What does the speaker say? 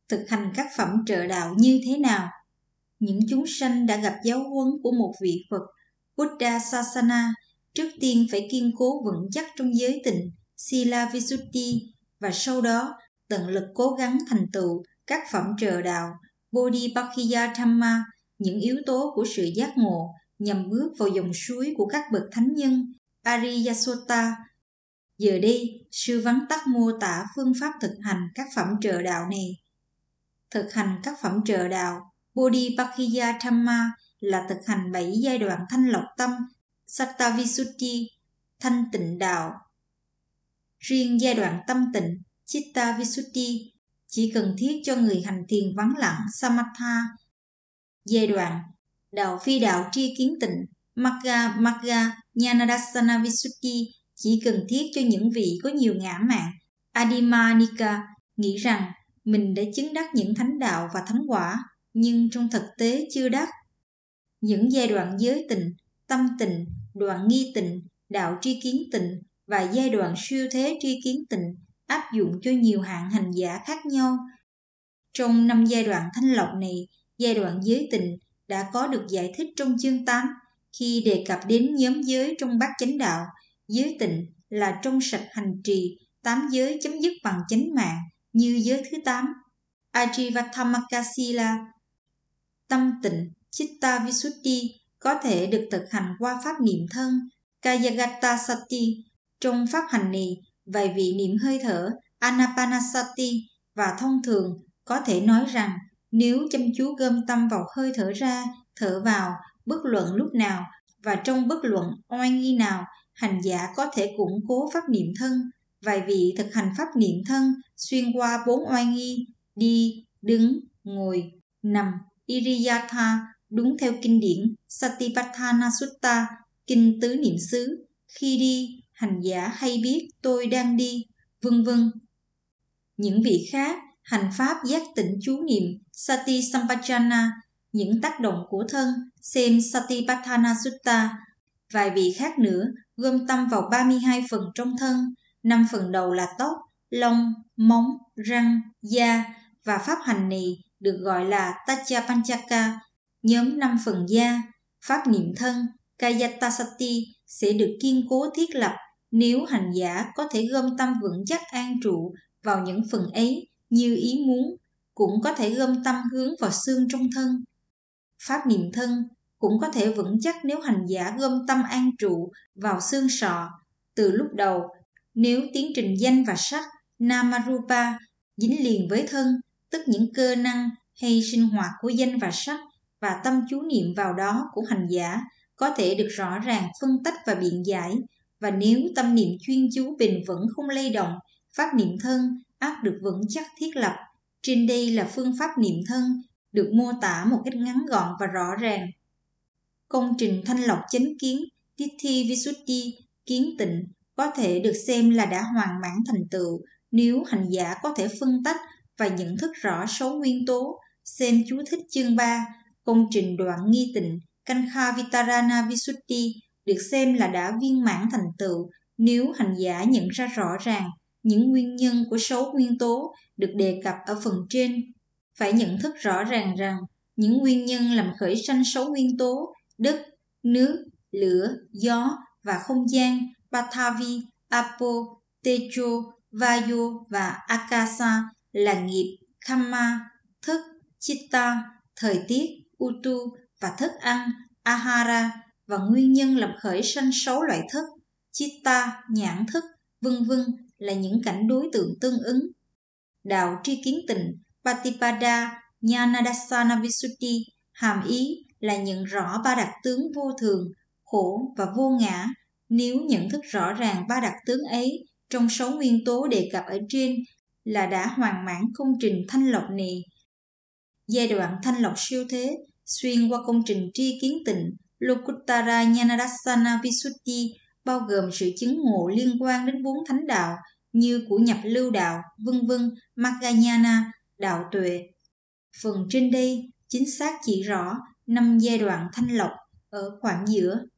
thực hành các phẩm trợ đạo như thế nào? Những chúng sanh đã gặp giáo huấn của một vị Phật, Buddha Sasana, trước tiên phải kiên cố vững chắc trong giới tịnh, Sila Visuddhi, và sau đó tận lực cố gắng thành tựu các phẩm trợ đạo, Bodhipakkhya Dhamma, những yếu tố của sự giác ngộ, nhằm bước vào dòng suối của các bậc thánh nhân, Ariyasota. Giờ đây, sư vắn tắt mô tả phương pháp thực hành các phẩm trợ đạo này. Thực hành các phẩm trợ đạo, Bodhipakkhya Dhamma là thực hành 7 giai đoạn thanh lọc tâm, Sattavisuddhi, thanh tịnh đạo. Riêng giai đoạn tâm tịnh, Chitta Visuddhi, chỉ cần thiết cho người hành thiền vắng lặng, Samatha. Giai đoạn đạo phi đạo tri kiến tịnh, Magga Jnanadassana Visuddhi, chỉ cần thiết cho những vị có nhiều ngã mạn, Adimanika, nghĩ rằng mình đã chứng đắc những thánh đạo và thánh quả, nhưng trong thực tế chưa đắc. Những giai đoạn giới tịnh, tâm tịnh, đoạn nghi tịnh, đạo tri kiến tịnh và giai đoạn siêu thế tri kiến tịnh áp dụng cho nhiều hạng hành giả khác nhau. Trong 5 giai đoạn thanh lọc này, giai đoạn giới tịnh đã có được giải thích trong chương 8 khi đề cập đến nhóm giới trong bát chánh đạo. Giới tịnh là trong sạch hành trì, 8 giới chấm dứt bằng chánh mạng như giới thứ 8, Ajivattamaka Sila. Tâm tịnh, Chitta Visuddhi có thể được thực hành qua pháp niệm thân, Kayagata Sati. Trong pháp hành này, vài vị niệm hơi thở, Anapanasati, và thông thường có thể nói rằng nếu chăm chú gom tâm vào hơi thở ra, thở vào, bất luận lúc nào và trong bất luận oai nghi nào, hành giả có thể củng cố pháp niệm thân. Vài vị thực hành pháp niệm thân xuyên qua 4 oai nghi, đi, đứng, ngồi, nằm, Iriyatha, đúng theo kinh điển Satipatthana Sutta, kinh tứ niệm xứ. Khi đi, hành giả hay biết tôi đang đi, vân vân. Những vị khác hành pháp giác tỉnh chú niệm Sati Sampajana, những tác động của thân, xem Satipatthana Sutta. Vài vị khác nữa gom tâm vào 32 phần trong thân, 5 phần đầu là tóc, lông, móng, răng, da, và pháp hành này được gọi là Tachapanchaka, nhóm 5 phần da. Pháp niệm thân, Kayatasati, sẽ được kiên cố thiết lập nếu hành giả có thể gom tâm vững chắc an trụ vào những phần ấy như ý muốn, cũng có thể gom tâm hướng vào xương trong thân. Pháp niệm thân cũng có thể vững chắc nếu hành giả gom tâm an trụ vào xương sọ. Từ lúc đầu, nếu tiến trình danh và sắc, Namarupa, dính liền với thân, tức những cơ năng hay sinh hoạt của danh và sắc, và tâm chú niệm vào đó của hành giả có thể được rõ ràng phân tách và biện giải. Và nếu tâm niệm chuyên chú bền vững không lay động, pháp niệm thân ắt được vững chắc thiết lập. Trên đây là phương pháp niệm thân được mô tả một cách ngắn gọn và rõ ràng. Công trình thanh lọc chánh kiến, Titi Visuddhi, kiến tịnh, có thể được xem là đã hoàn mãn thành tựu nếu hành giả có thể phân tách và nhận thức rõ 6 nguyên tố. Xem chú thích chương 3. Công trình đoạn nghi tịnh, Kankha Vitarana Visuddhi, được xem là đã viên mãn thành tựu nếu hành giả nhận ra rõ ràng những nguyên nhân của 6 nguyên tố được đề cập ở phần trên. Phải nhận thức rõ ràng rằng những nguyên nhân làm khởi sanh 6 nguyên tố đất, nước, lửa, gió và không gian, Pathavi, Apo, Tejo, Vayu và Akasa là nghiệp, Khamma, thức, Chitta, thời tiết, Utu, và thức ăn, Ahara, và nguyên nhân làm khởi sanh 6 loại thức, Chitta, nhãn thức, vân vân, là những cảnh đối tượng tương ứng. Đạo tri kiến tịnh, Patipada Jnanadassana Visuddhi, hàm ý là nhận rõ ba đặc tướng vô thường, khổ và vô ngã. Nếu nhận thức rõ ràng ba đặc tướng ấy trong 6 nguyên tố đề cập ở trên là đã hoàn mãn công trình thanh lọc này. Giai đoạn thanh lọc siêu thế xuyên qua công trình tri kiến tịnh, Lokuttara Jnanadassana Visuddhi, bao gồm sự chứng ngộ liên quan đến 4 thánh đạo như của nhập lưu đạo, vân vân, Mahayana, đạo tuệ. Phần trên đây chính xác chỉ rõ 5 giai đoạn thanh lọc ở khoảng giữa.